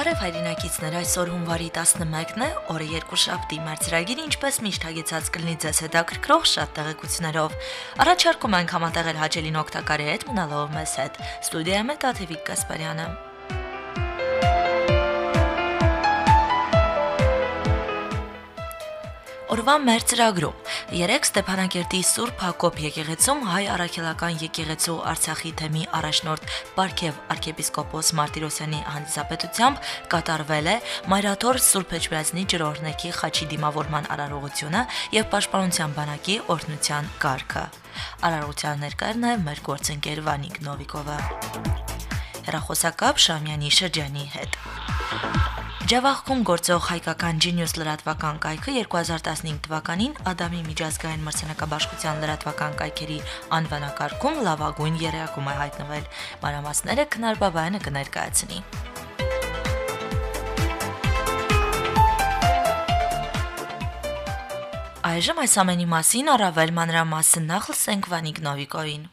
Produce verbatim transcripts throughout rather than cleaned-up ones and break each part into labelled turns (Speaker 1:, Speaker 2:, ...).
Speaker 1: Բարև հայրենակիցներ, այսօր հունվարի տասնմեկն է, օրը երկուշաբթի, մեր ծրագիրը ինչպես միշտ հագեցած կլինի ձեզ հետաքրքրող շատ տեղեկություններով։ Առաջարկում ենք համատեղել հաճելին օգտակարի հետ, մնալով մեզ հետ։ Ստուդիայում է Տաթևիկ Կասպարյանը։ Օրվա մեր ծրագրում երեք Ստեփանակերտի Սուրբ Հակոբ եկեղեցում հայ առաքելական եկեղեցու Արցախի թեմի առաջնորդ Պարքև arczepiskopos Մարտիրոսյանի հանդիսապետությամբ կատարվել է Մայրաթոր Սուրբ Էջմիածնի ջրօրհնեքի խաչի դիմավորման արարողությունը եւ Պաշտպանության բանակի օրհնության կարգը։ Արարողության ներկայացն է մեր գործընկեր Վանիկ Նովիկովը։ Հեռախոսակապ Շամյանի շրջանի հետ։ Ջավախքում գործող հայկական Genius լրատվական կայքը երկու հազար տասնհինգ թվականին Ադամի միջազգային մրցանակաբաշխության լրատվական կայքերի անվանակարգում լավագույն երեակում է հայտնվել։ Մանրամասները Քնար Բաբայանը կներկայացնի։ Այժմ այս ամենի մասին առավել մանրամասն նախ լսենք Վանիկ Նովիկովին։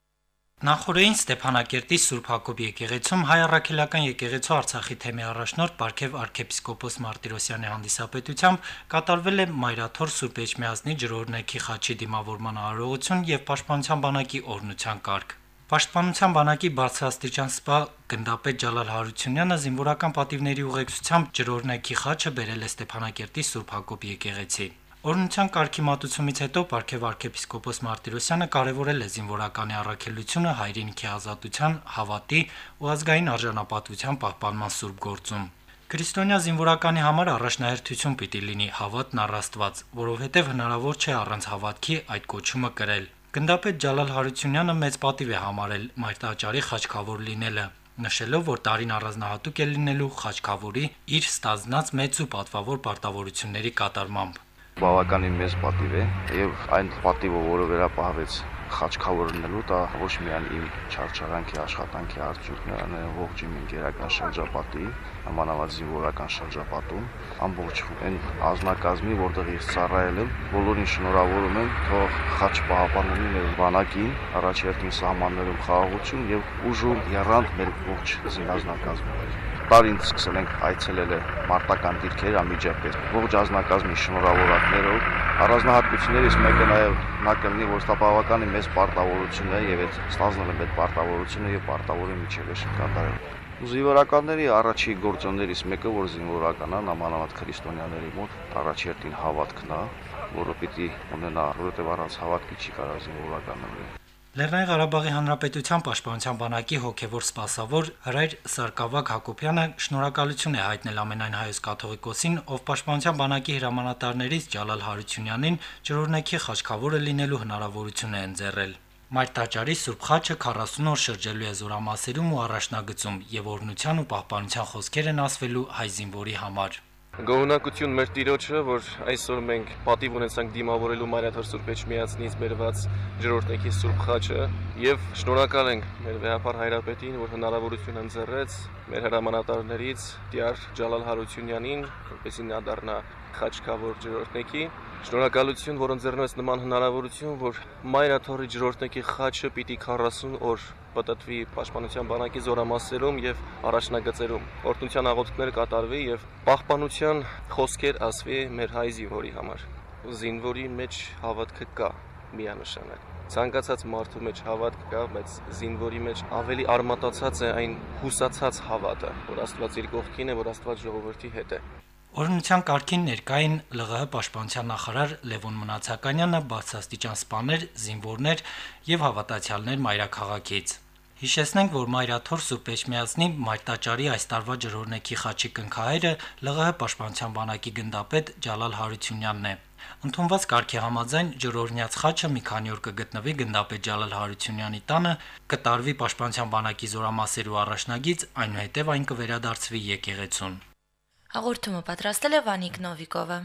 Speaker 2: Նախորդին Ստեփանակերտի Սուրբ Հակոբ եկեղեցում հայ առաքելական եկեղեցու Արցախի թեմի առաջնորդ Պարքև arczepiskopos Մարտիրոսյանի հանդիսապետությամբ կատարվել է Մայրաթոր Սուրբ Էջմիածնի ջրօրհնեքի խաչի դիմավորման արարողություն եւ Պաշտպանության բանակի օրհնության կարգ։ Պաշտպանության բանակի բարձրաստիճան սպա գնդապետ Ջալալ Հարությունյանը զինվորական պատիվների ուղեկցությամբ ջրօրհնեքի խաչը բերել է Ստեփանակերտի Սուրբ Հակոբ եկեղեցի։ Օրհնության կարգի մատուցումից հետո Պարքև arczepiskopos Մարտիրոսյանը կարևորել է զինվորականի առաքելությունը հայրենիքի ազատության, հավատի ու ազգային արժանապատվության պահպանման սուրբ գործում։ Քրիստոնյա զինվորականի համար առաջնահերթություն պիտի լինի հավատն առ Աստված, որովհետև հնարավոր չէ առանց հավատքի այդ կոչումը կրել։ Գնդապետ Ջալալ Հարությունյանը մեծ պատիվ է համարել մայրտաճարի խաչքավոր լինելը, նշելով, որ տարին առանձնահատուկ է լինելու խաչքավորի իր ստանձնած մեծ ու պատվավոր պարտավորությունների կատարմամբ։
Speaker 3: Բավականին մեծ պատիվ է եւ այն պատիվը, որը վերապահվեց խաչքավորնելու, դա ոչ միայն իմ չարչարանքի աշխատանքի արդյունքն է, այլ ողջ իմ ինքերական շրջապատի, համանավազի զինվորական շրջապատում, ամբողջ այն ազնագազմի, որտեղ ես ծառայել եմ, բոլորին շնորհավորում եմ, թող խաչ պահպանելու մեր բանակին, առաջերտին սահմաններում խաղաղություն եւ ուժում եռանդ մեր ողջ զինազնագազմը։ Տարին սկսել ենք այցելել է մարտական դիրքեր անմիջապես ողջ ազնագազմի շնորհավորակներով առանձնահատկություններից մեկը նաև նա կլինի, որ դա բավականին մեծ պարտավորություն է եւ այդ ստանձնել եմ այդ պարտավորությունը եւ պարտավորի միջև է կատարել։ Զինվորականների առաջի գործոններից մեկը, որ զինվորականն է, նամանավանդ քրիստոնյաների մոտ առաջերտին հավատքն է, որը պիտի ունենա, որովհետեւ առանց հավատքի չի կարող զինվորականը լինել։
Speaker 2: Լեռնային Ղարաբաղի Հանրապետության Պաշտպանության բանակի հոգևոր սպասավոր Հրայր Սարգսակ Հակոբյանը շնորհակալություն է հայտնել ամենայն հայոց կաթողիկոսին, ով Պաշտպանության բանակի հրամանատարներից Ջալալ Հարությունյանին ջրօրհնեքի խաչքավորը լինելու հնարավորություն է ընձեռել։ Մայրտաճարի Սուրբ խաչը քառասուն օր շրջելու է զորամասերում ու առաջնագծում եւ օրհնության ու պահպանության խոսքեր են ասվելու հայ զինվորի համար։
Speaker 4: Գոհունակություն մեր Տիրոջը, որ այսօր մենք պատիվ ունեցանք դիմավորելու Մայրաթոր Սուրբ Էջմիածնից բերված ջրօրհնեքի Սուրբ խաչը եւ շնորհակալ ենք մեր վեհապար հայրապետին, որ հնարավորություն ընձեռեց մեր հրամանատարներից Տիար Ջալալ Հարությունյանին, որպեսզի նա դառնա խաչքավոր ջրօրհնեքի։ Շնորհակալություն, որ ընձեռնեց նման հնարավորություն, որ Մայրաթորի ջրօրհնեքի խաչը պիտի քառասուն օր պատտվի Պաշտպանության բանակի զորամասերում եւ առաջնագծերում։ Օրհնության աղոթքներ կատարվի եւ պահպանության խոսքեր ասվի մեր հայ զինվորի համար։ Զինվորի մեջ հավատքը կա միանշանակ։ Ցանկացած մարդու մեջ հավատք կա, բայց զինվորի մեջ ավելի արմատացած է այն հուսացած հավատը, որ Աստված իր կողքին է, որ Աստված ժողովրդի հետ է։
Speaker 2: Օրհնության կարգին ներկային ԼՂՀ Պաշտպանության նախարար Լևոն Մնացականյանը, բարձրաստիճան սպաներ, զինվորներ եւ հավատացյալներ մայրաքաղաքից։ Հիշեցնենք, որ Մայրաթոր Սուրբ Էջմիածնի մայրտաճարի այս տարվա ջրօրհնեքի խաչի կնքահայրը ԼՂՀ Պաշտպանության բանակի գնդապետ Ջալալ Հարությունյանն է։ Ընդունված կարգի համաձայն ջրօրհնյաց խաչը մի քանի օր կգտնվի գնդապետ Ջալալ Հարությունյանի տանը, կտարվի Պաշտպանության բանակի զորամասերու առաջնագիծ, այնուհետև այն կվերադարձվի եկեղեցուն։
Speaker 1: Հաղորդումը պատրաստել է Վանիկ Նովիկովը։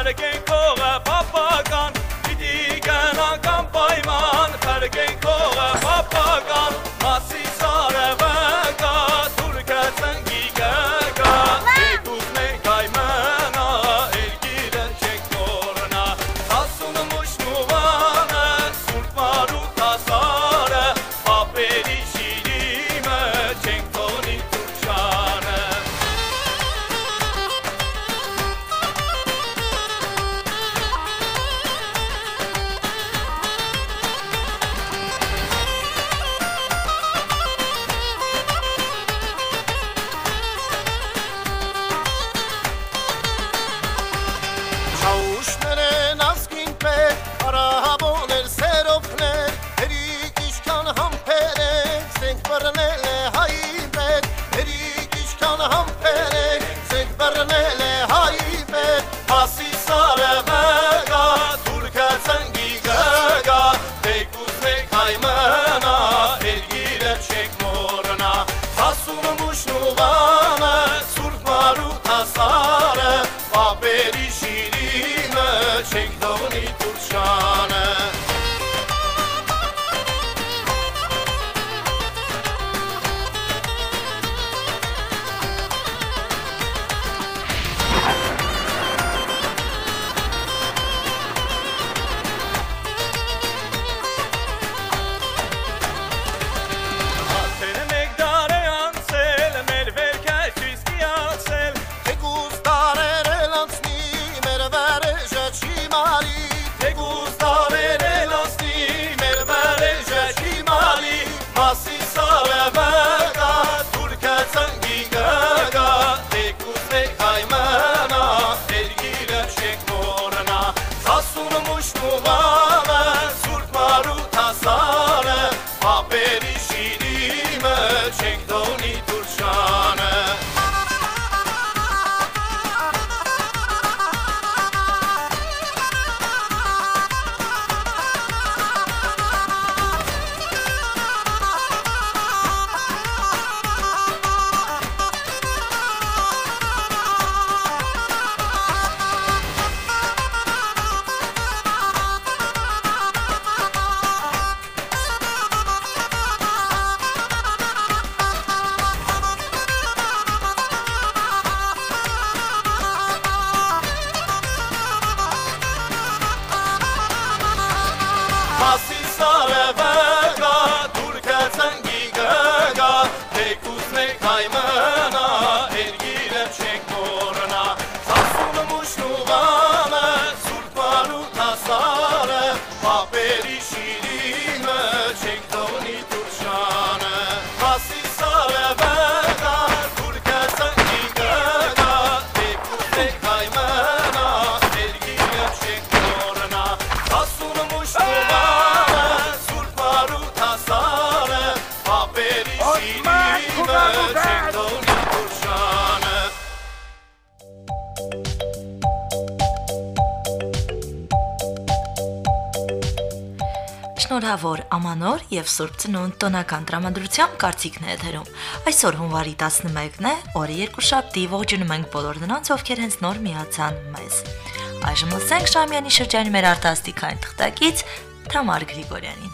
Speaker 5: Փրկենք քողը պապական Պիտի գնանք պայման Փրկենք քողը պապական Մասի սարևը կա Թուրքը ծնգի գգա Եկուս մենք այմենա Էրգիրը չենք կորնա Ասուն մուշնուվանը Սուրտ մարուտ ասարը Պապերի շիրիմը Չենք թոնի թուրշանը
Speaker 6: Շաուշներեն ասկին պետ, արահաբոներ սերովներ, հերիկ իշքան համպեր ենք, սենք բրնել է հայի պետ, հերիկ իշքան համպեր ենք, սենք բրնել է հայի պետ, հասի սարևը գա, թուրքը ծնգի գգա, թեկուս մեկ հայմնա, էրգիրը չեք մորնա, հասուն մուշնուվանը, սուրտ մարուտ հասարը, պապերի շիրիմը, չենք դոնի թուրշանը Արդեն մեկ դար է անցել, մեր վերքը չիս կիացել Թեկուս դարեր էլ անցնի, մեր վարեժը չի մարի Թեկուս դարեր էլ անցնի, մեր վարեժը չի մարի Մասի սարևը կա, թուրքը ծնգի գգա Թեկուս մեկ հայմնա, էրգիրը չեք մորնա Ասուն մուշնուվանը, սուրտ մարուտ հասարը Պապերի շիրիմը, չենք դոնի թուրշանը Մասի սարևը գա, թուրքը ծնգի գգա Թեկուս մեկ հայմնա, էրգիրը չենք մորնա Ասուն մուշնուվանը, սուրտ մարուտ հասարը Պապերի շիրիմը, չենք դոնի թուրշանը Մասի սարևը գա, թուրքը ծնգի գգա Թեկուս մեկ հայմնա, էրգիրը չենք մորնա Ասուն մուշնուվանը, սուրտ մարուտ հասարը Պապերի շիրիմը, չենք դոնի թուրշանը
Speaker 1: Շնորհավոր Ամանոր եւ Սուրբ Ծնունդ տոնական տրամադրությամբ կարծիքն է եթերում։ Այսօր հունվարի տասնմեկն է, օրը երկուշաբթի, ողջունում ենք բոլոր նրանց, ովքեր հենց նոր միացան մեզ։ Այժմ լսենք Շամյանի շրջանի մեր արտասթիկային թղթակից Թամար Գրիգորյանին։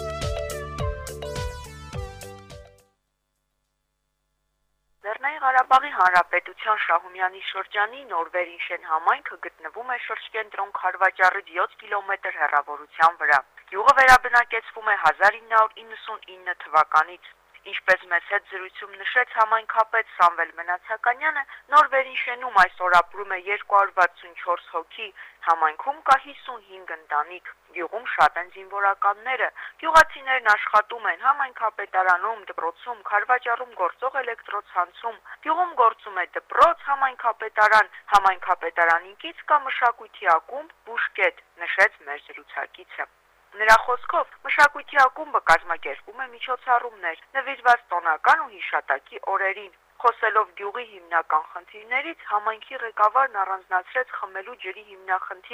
Speaker 7: Լեռնային Ղարաբաղի Հանրապետության Շահումյանի շրջանի Նորվերինշեն համայնքը գտնվում է շրջկենտրոն Խարվաճառից յոթ կիլոմետր հեռավորության վրա։ Գյուղը վերաբնակեցվում է հազար ինը հարյուր իննսունինը թվականից։ Ինչպես մեծ հետ զրույցում նշեց համայնքապետ Սամվել Մնացականյանը, Նորվերինշենում այսօր ապրում է երկու հարյուր վաթսունչորս հոգի, համայնքում կա հիսունհինգ ընտանիք։ Գյուղում շատ են զինվորականները, գյուղացիներն աշխատում են համայնքապետարանում, դպրոցում, Խարվաճառում գործող էլեկտրոցանցում, գյուղում գործում է դպրոց, համայնքապետարան, համայնքապետարանին կից կա մշակույթի ակումբ Բուշկետ, նշեց մեր զրուցակիցը։ Նրա խոսքով մշակույթի ակումբը կազմակերպում է միջոցառումներ, նվիրված տոնական ու հիշատակի օրերին։ Խոսելով գյուղի հիմնական խնդիրներից, համայնքի ղեկավարն առանձնացրեց խմելու ջրի հիմնախնդիրը։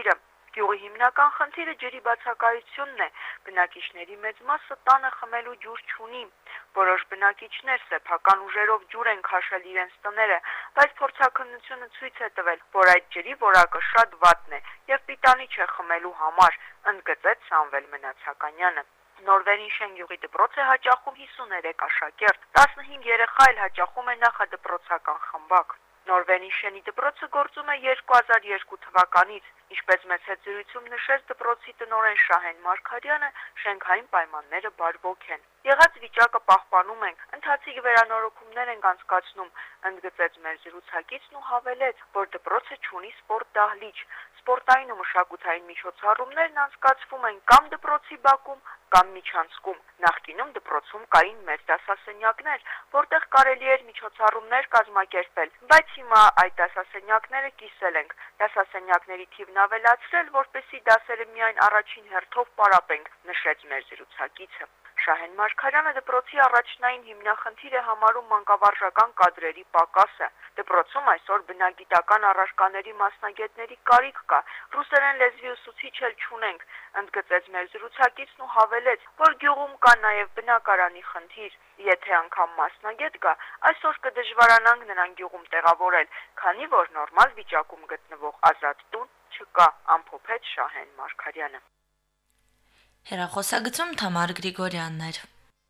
Speaker 7: Գյուղի հիմնական խնդիրը ջրի բացակայությունն է։ Բնակիչների մեծ մասը տանը խմելու ջուր չունի։ Որոշ բնակիչներ սեփական ուժերով ջուր են քաշել իրենց տները, բայց փորձաքննությունը ցույց է տվել, որ այդ ջրի որակը շատ վատն է եւ պիտանի չէ խմելու համար, ընդգծեց Սամվել Մնացականյանը։ Նորվերին շենգյուղի դպրոց է հաճախում հիսուներեք աշակերտ, տասնհինգ երեխա էլ հաճախում է նախադպրոցական խմբակ։ Նորվերին շենի դպրոցը գործում է երկու հազար երկու թվականից, ինչպես մեծ հետզրույցում նշեց դպրոցի տնօրեն Շահեն Մարգարյանը, շենքային պայմանները բարվոք են։ Եղած վիճակը պահպանում ենք, ընթացիկ վերանորոգումներ ենք անցկացնում, ընդգծեց մեր զրուցակիցն ու հավելեց, որ դպրոցը չունի սպորտ դահլիճ։ Սպորտային ու մշակութային միջոցառումներն անցկացվում են կամ դպրոցի բակում, կամ միջանցքում։ Նախկինում դպրոցում կային մեծ դասասենյակներ, որտեղ կարելի էր միջոցառումներ կազմակերպել, բայց հիմա այդ դասասենյակները կիսել ենք։ Դասասենյակների թիվն ավելացրել, որպեսզի դասերը միայն առաջին հերթով պարապենք, նշեց մեր զրուցակիցը։ Շահեն Մարգարյանը դպրոցի առաջնային հիմնախնդիր է համարում մանկավարժական կադրերի պակասը։ Դպրոցում այսօր բնագիտական առարկաների մասնագետների կարիք կա, ռուսերեն լեզվի ուսուցիչ էլ չունենք, ընդգծեց մեր զրուցակիցն ու հավելեց, որ գյուղում կա նաև բնակարանի խնդիր։ Եթե անգամ մասնագետ կա, այսօր կդժվարանանք նրան գյուղում տեղավորել, քանի որ նորմալ վիճակում գտնվող ազատ տուն չկա, ամփոփեց Շահեն Մարգարյանը։
Speaker 1: Հերախոսագծում Թամար Գրիգորյանն էր։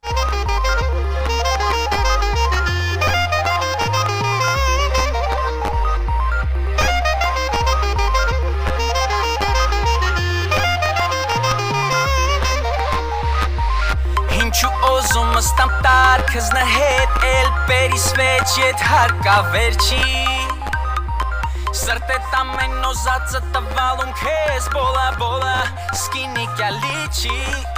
Speaker 8: Ինչու օզում ստամ տարկս նհետ էլ պերիս վեչ ետ հարկա վերջի Սրտետ ամեն նոզածը տվալում քեզ բոլա բոլա սկինիկյա լիչի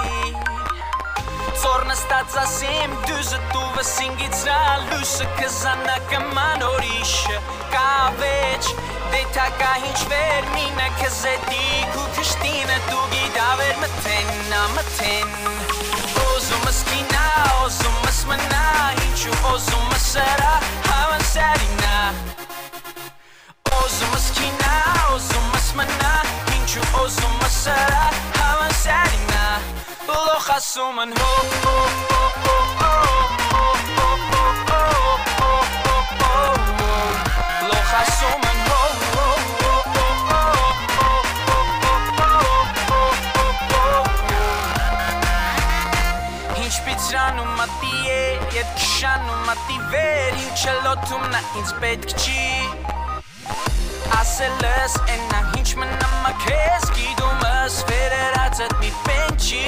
Speaker 8: Ծորնը ստացասիմ դուզը տուվը սինգիցրա լուսը կզանակը մանորիշը կավեչ դետակա հինչ վեր մինը կզետիկ ու կշտինը դուգի դավեր մթեն ամթեն Օզում սկինա, օզում սմնա, ինչու օզում սրա հավան սարինա Օզում սկինա, օզում սմնա, ինչու օզում սրա հավան սարինա Լոխ ասում են հո, հո, հո, հո, հո, հո, հո, հո, հո, հո, հո Լոխ ասում են հո, հո, հո, հո, հո, հո, հո, հո Ինչ պիցրանում մատի է, ետ կշանում մատի վեր Ինչ լոթում նա ինձ պետք չի Ասելս ենա ինչ մնամա քեզ գիդումս վերերացըտ մի պենչի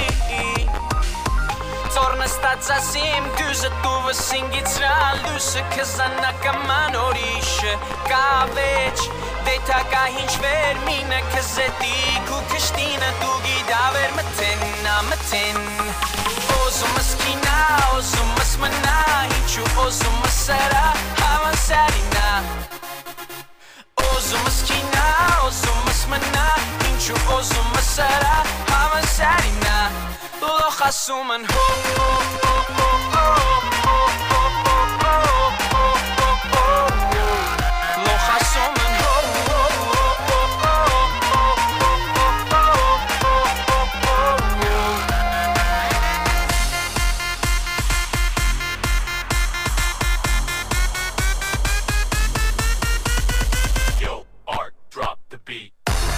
Speaker 8: Ծորնը ստացասիմ դուզը տուվը սինգիցրա լուսը կզանակա մանորիշը կավեչ դետակա հինչ վեր մինը կզետիկ ու կշտինը դուգի դավեր մթեն ամթեն Օզում սկինա, օզում սմնա, ինչու օզում սրա հավան սարինա Օզում սկինա, օզում սմնա, ինչու օզում սրա հավան սարինա Լոխ ասում են հո, հո, հո, հո, հո, հո, հո, հո, հո, հո, հո, հո Լոխ ասում են հո, հո, հո, հո, հո, հո, հո, հո, հո
Speaker 5: Yo, Art, drop the beat.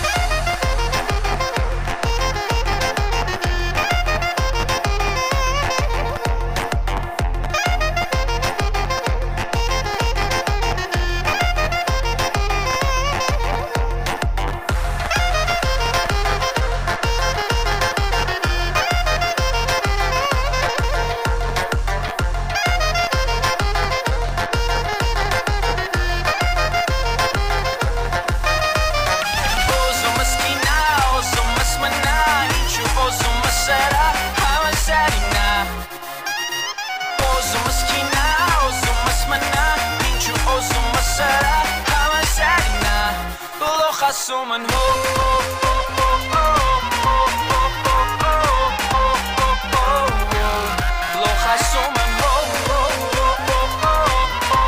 Speaker 8: Asum and ho, ho, ho, ho, ho, ho, ho, ho, ho, ho, ho, ho Loch asum and ho, ho, ho, ho, ho, ho,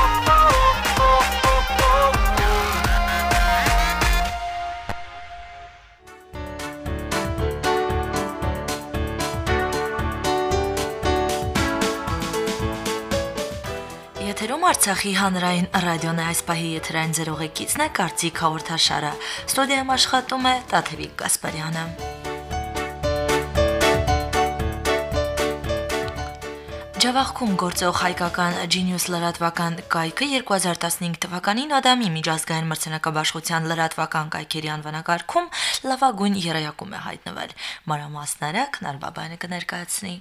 Speaker 8: ho, ho, ho, ho, ho
Speaker 1: Եթերում Արցախի հանրային ռադիոն է, այս պահի եթերային ձերողեկիցն է Կարծիք հաղորդաշարը։ Ստուդիայում աշխատում է Տաթևիկ Գասպարյանը։ Ջավախքում գործող հայկական Genius լրատվական կայքը երկու հազար տասնհինգ թվականին Ադամի միջազգային մրցանակաբաշխության լրատվական կայքերի անվանակարգում լավագույն եռյակում է հայտնվել։ Մանրամասները Քնար Բաբայանը կներկայացնի։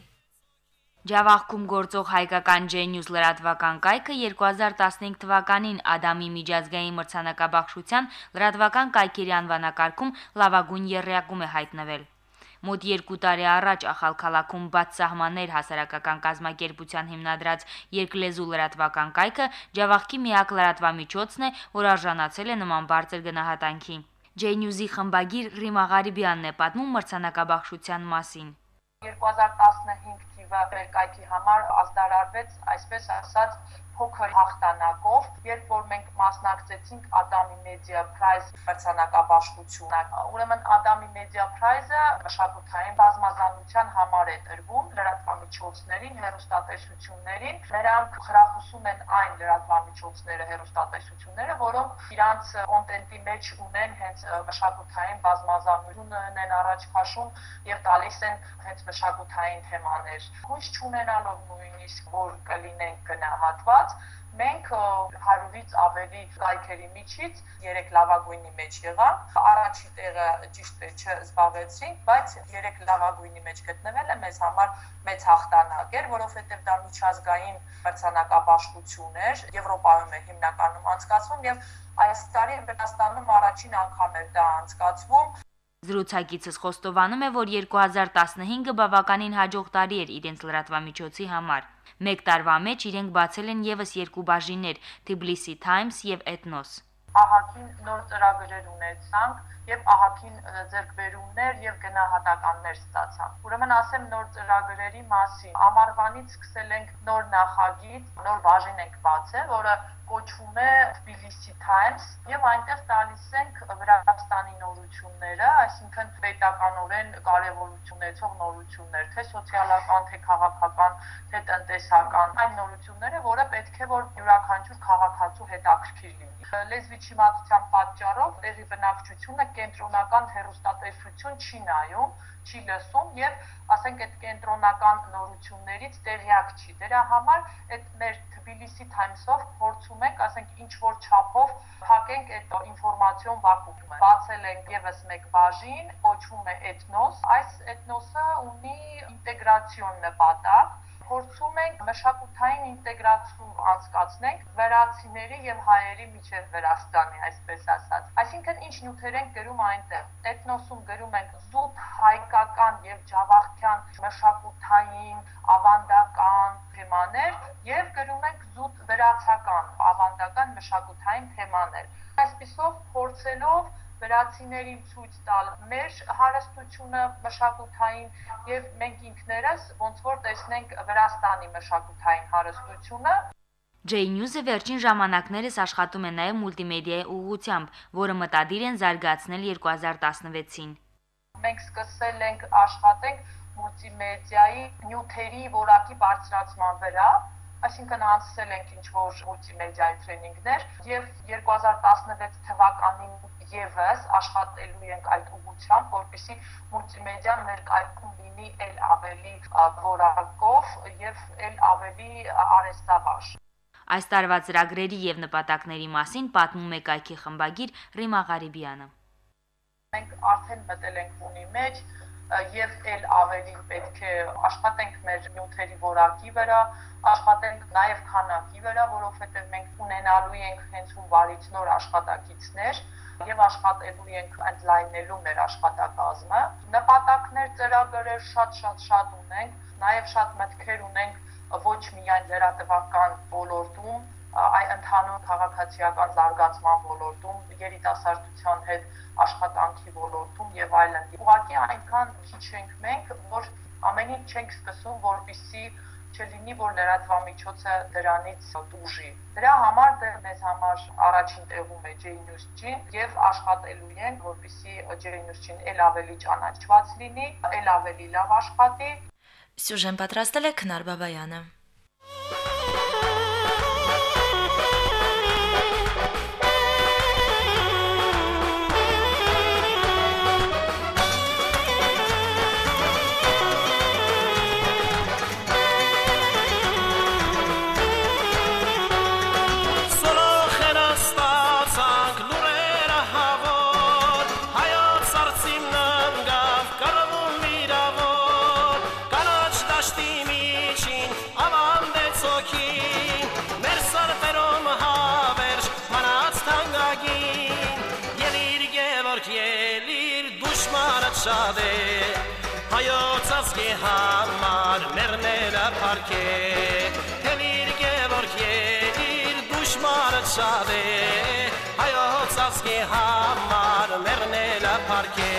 Speaker 9: Ջավախքում գործող հայկական Genius լրատվական կայքը երկու հազար տասնհինգ թվականին Ադամի միջազգային մրցանակաբաշխության լրատվական կայքերի անվանակարգում լավագույն եռյակում է հայտնվել։ Մոտ երկու տարի առաջ Ախալ քաղաքում բաց սահմաններ հասարակական կազմակերպության հիմնադրած երկլեզու լրատվական կայքը Ջավախքի միակ լրատվամիջոցն է, որ արժանացել է նման բարձր գնահատանքի։ Genius-ի խմբագիր Ռիմա Ղարիբյանն է պատմում մրցանակաբաշխության մասին։
Speaker 10: երկու հազար տասնհինգ թիվը մեր կայքի համար ազդարարվեց, այսպես ասած, փոքր հաղթանակով, երբ որ մենք մասնակցեցինք Ադամի Media Prize մրցանակաբաշխությունը։ Ուրեմն Ադամի Media Prize-ը մշակութային բազմազանության համար է տրվում լրատվամիջոցներին, հեռուստատեսություններին։ Նրանք խրախուսում են այն լրատվամիջոցները, հեռուստատեսությունները, որոնք իրանց կոնտենտի մեջ ունեն հենց մշակութային բազմազանություն են առաջ քաշում եւ տալիս են հենց մշակութային թեմաներ։ Հույս չունենալով նույնիսկ որ կլինենք գնահատված, մենք հարյուրից ավելի կայքերի միջից երեք լավագույնի մեջ եղանք։ Առաջի տեղը ճիշտ է չզբաղեցինք, բայց երեք լավագույնի մեջ գտնվելը մեզ համար մեծ հաղթանակ էր, որովհետև դա միջազգային մրցանակաբաշխություն էր, Եվրոպայում է հիմնականում անցկացվում եւ այս տարի Վրաստանում առաջին անգամ էր դա անցկացվում։
Speaker 9: Զրուցակիցս խոստովանում է, որ երկու հազար տասնհինգը բավականին հաջող տարի էր իրենց լրատվամիջոցի համար։ Մեկ տարվա մեջ իրենք բացել են եւս երկու բաժիններ՝ Tbilisi Times եւ Ethnos։
Speaker 10: Ահագին նոր ծրագրեր ունեցանք եւ ահագին ձեռքբերումներ եւ գնահատականներ ստացանք։ Ուրեմն ասեմ նոր ծրագրերի մասին։ Ամառվանից սկսել ենք նոր նախագիծ, նոր բաժին ենք բացել, որը կոչվում է Tbilisi Times եւ այնտեղ տալիս ենք Վրաստանի նորությունները, այսինքն պետականորեն կարևորություն ունեցող նորություններ, թե սոցիալական, թե քաղաքական, թե տնտեսական, այն նորությունները, որը պետք է որ յուրաքանչյուր քաղաքացու հետաքրքիր լինի։ Լեզվի չիմացության պատճառով տեղի բնակչությունը կենտրոնական հեռուստատեսություն չի նայում, չի լսում եւ ասենք այդ կենտրոնական նորություններից տեղյակ չի։ Դրա համար այդ մեր Tbilisi Times-ով փորձում ենք, ասենք ինչ որ չափով փակենք այդ ինֆորմացիոն վակուումը։ Բացել ենք եւս մեկ բաժին, կոչվում է Ethnos։ Այս Ethnos-ը ունի ինտեգրացիոն նպատակ։ Փորձում ենք մշակութային ինտեգրացիա անցկացնենք վրացիների եւ հայերի միջև Վրաստանի, այսպես ասած։ Այսինքն ինչ նյութեր ենք գրում այնտեղ։ Ethnos-ում գրում ենք զուտ հայկական եւ ջավախքյան մշակութային, ավանդական թեմաներ եւ գրում ենք զուտ վրացական, ավանդական մշակութային թեմաներ։ Այսպիսով փորձելով վրացիներին ցույց տալ մեր հարստությունը մշակութային եւ մենք ինքներս ոնց որ տեսնենք Վրաստանի մշակութային հարստությունը։
Speaker 9: Genius-ը վերջին ժամանակներս աշխատում է նաեւ մուլտիմեդիայի ուղղությամբ, որը մտադիր են զարգացնել երկու հազար տասնվեցին։
Speaker 10: Մենք սկսել ենք աշխատենք մուլտիմեդիայի նյութերի որակի բարձրացման վրա, այսինքն անցել ենք ինչ որ մուլտիմեդիայի տրեյնինգներ եւ երկու հազար տասնվեց թվականին եւս աշխատելու ենք այդ ուղղությամբ, որպեսզի մուլտիմեդիան մեր կայքում լինի ել ավելի որակով եւ ել ավելի արհեստավարժ։
Speaker 9: Այս տարվա ծրագրերի եւ նպատակների մասին պատմում է կայքի խմբագիր Ռիմա Ղարիբյանը։
Speaker 10: Մենք արդեն մտել ենք ունի մեջ եւ ել ավելի պետք է աշխատենք մեր նյութերի որակի վրա, աշխատենք նաեւ քանակի վրա, որովհետեւ մենք ունենալու ենք հենց հունվարից նոր աշխատակիցներ եւ աշխատելու ենք ընդլայնելու մեր աշխատակազմը։ Նպատակներ, ծրագրեր շատ-շատ-շատ ունենք, նաեւ շատ մտքեր ունենք ոչ միայն լրատվական ոլորտում, այլ ընդհանուր քաղաքացիական զարգացման ոլորտում, երիտասարդության հետ աշխատանքի ոլորտում եւ այլն։ Ուղղակի այնքան քիչ ենք մենք, որ ամեն ինչ չենք սկսում, որպեսզի չլինի, որ լրատվամիջոցը դրանից դուժի։ Դրա համար դե մեզ համար առաջին տեղում է Genius-ին եւ աշխատելու ենք, որպեսզի Genius-ին ել ավելի ճանաչված լինի, ել ավելի լավ աշխատի։
Speaker 1: Սյուժեն պատրաստել է Քնար Բաբայանը։
Speaker 6: հայոց ազգի համար մեռնելը փառք է Հելիր Գևորգ ելիր դուշմանը շատ է հայոց ազգի համար մեռնելը փառք է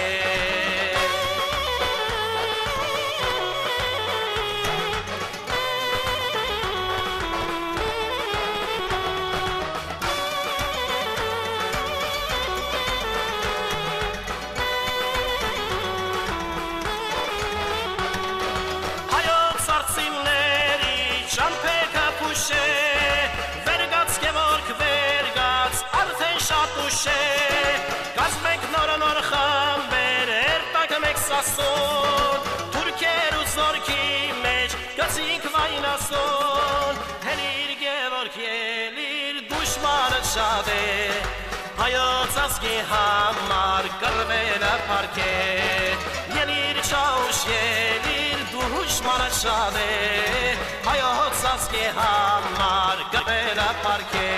Speaker 6: Վերգաց Գևորգ վերգաց արդեն շատ ուշ է Գազմենք նոր նոր խամբեր երտակ մեկ սասոն Թուրքեր ու զորքի մեջ գցինք վայնասոն Հելիր Գևորգ ելիր դուշմանը շատ է հայոց ազգի համար կռվելը փառք է Ելիր չաուշ ելիր դուշմանը շատ է հայոց ազգի համար կռվելը փառք է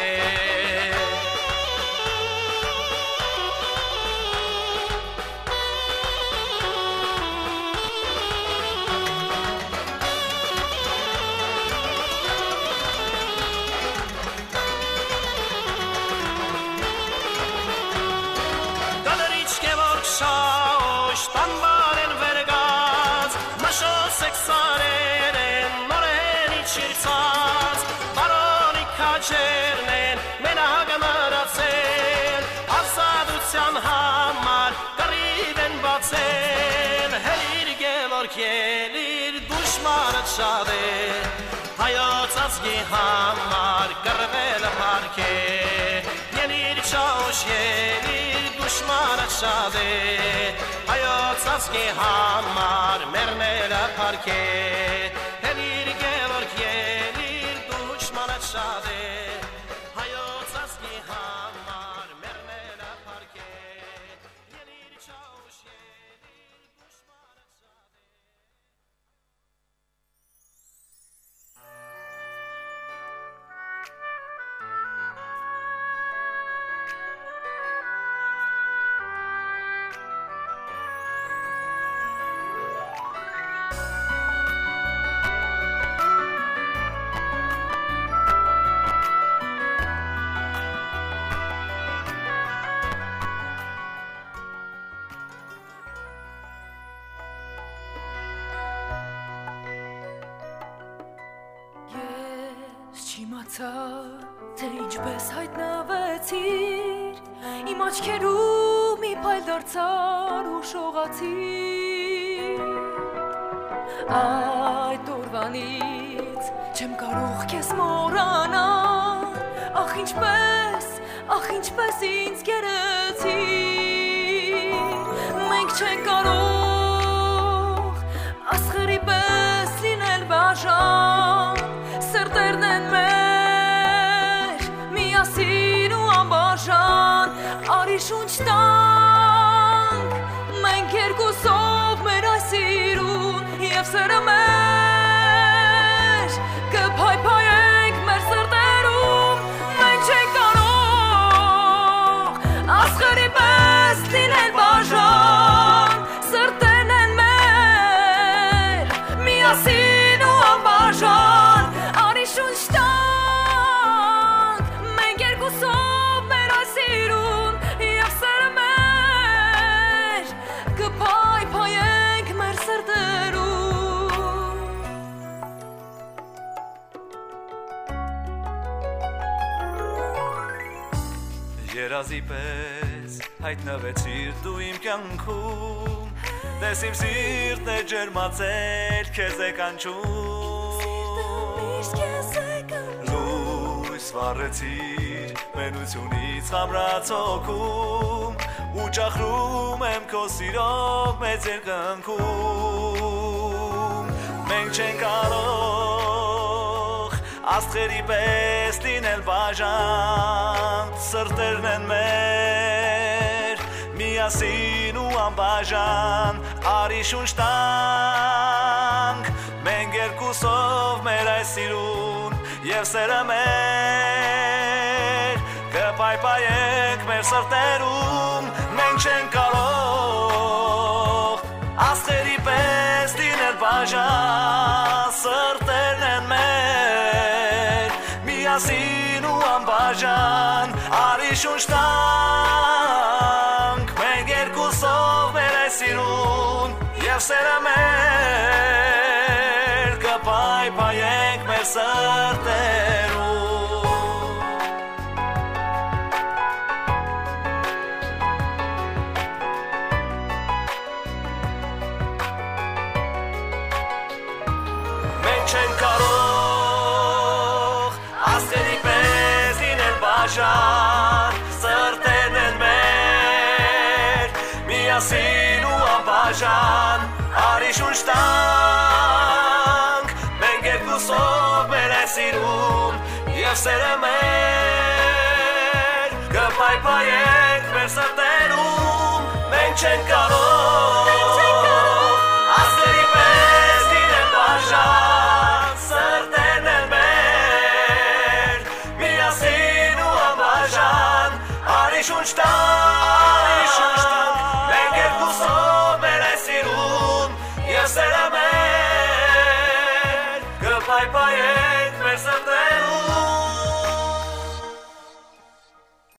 Speaker 6: Չերնեն մենակ մրացել ազատության համար կռիվ են բացել Հելիր Գևորգ ելիր դուշմանը շատ է հայոց ազգի համար կռվելը փառք է Ելիր չաուշ ելիր դուշմանը շատ է հայոց ազգի համար մեռնելը փառք է Հելիր Գևորգ ելիր դուշմանը շատ է
Speaker 11: Թե ինչպես հայտնվեցիր իմ աչքերում մի փայլ դարձար ու շողացիր Այդ օրվանից չեմ կարող քեզ մոռանալ Ախ ինչպես, ախ ինչպես ինձ գերեցիր Մենք չենք կարող աստղերի պես լինել բաժան Սրտերն են մեր միասին ու անբաժան Արի շունչ տանք մենք երկուսով մեր այս սիրուն Եվ սերը մեր կփայփայենք մեր սրտերում Մենք չենք կարող աստղերի պես լինել բաժան Սրտերն են մեր միասին ու անբաժան Արի շունչ տանք մենք երկուսով մեր այս սիրուն Եվ սերը մեր կփայփայենք մեր սրտերում
Speaker 12: Երազի պես հայտնվեցիր դու իմ կյանքում Դες իմ սիրտն է ջերմացել քեզ է կանչում Լույս վառեցիր մենությունից ամրած հոգում Ու ճախրում եմ քո սիրով մեծ երկնքում Մենք չենք կարող աստղերի պես լինել բաժան Սրտերն են մեր միասին ու անբաժան Արի շունչ տանք մենք երկուսով մեր այս սիրուն Եվ սերը մեր կփայփայենք մեր սրտերում Մենք չենք կարող աստղերի պես անբաժան սրտերն են մեր միասին ու անբաժան արի շունչ տանք մենք երկուսով մեր է սիրուն և սերը մեր կպայպայենք մեր սրտերում չեն կարող աստղերի պես լինել բաժան սրտերն են մեր միասին ու անբաժան արի շունչ տանք մենք երկուսով մեր է սիրում և սերը մեր կպայպայենք մեր սրտերում մենք չեն կարող աստղերի պես լինել բաժան շունչ տանք, մենք երկուսով մեր է սիրում և սերը մեր կպայպայենք մեր սրտերում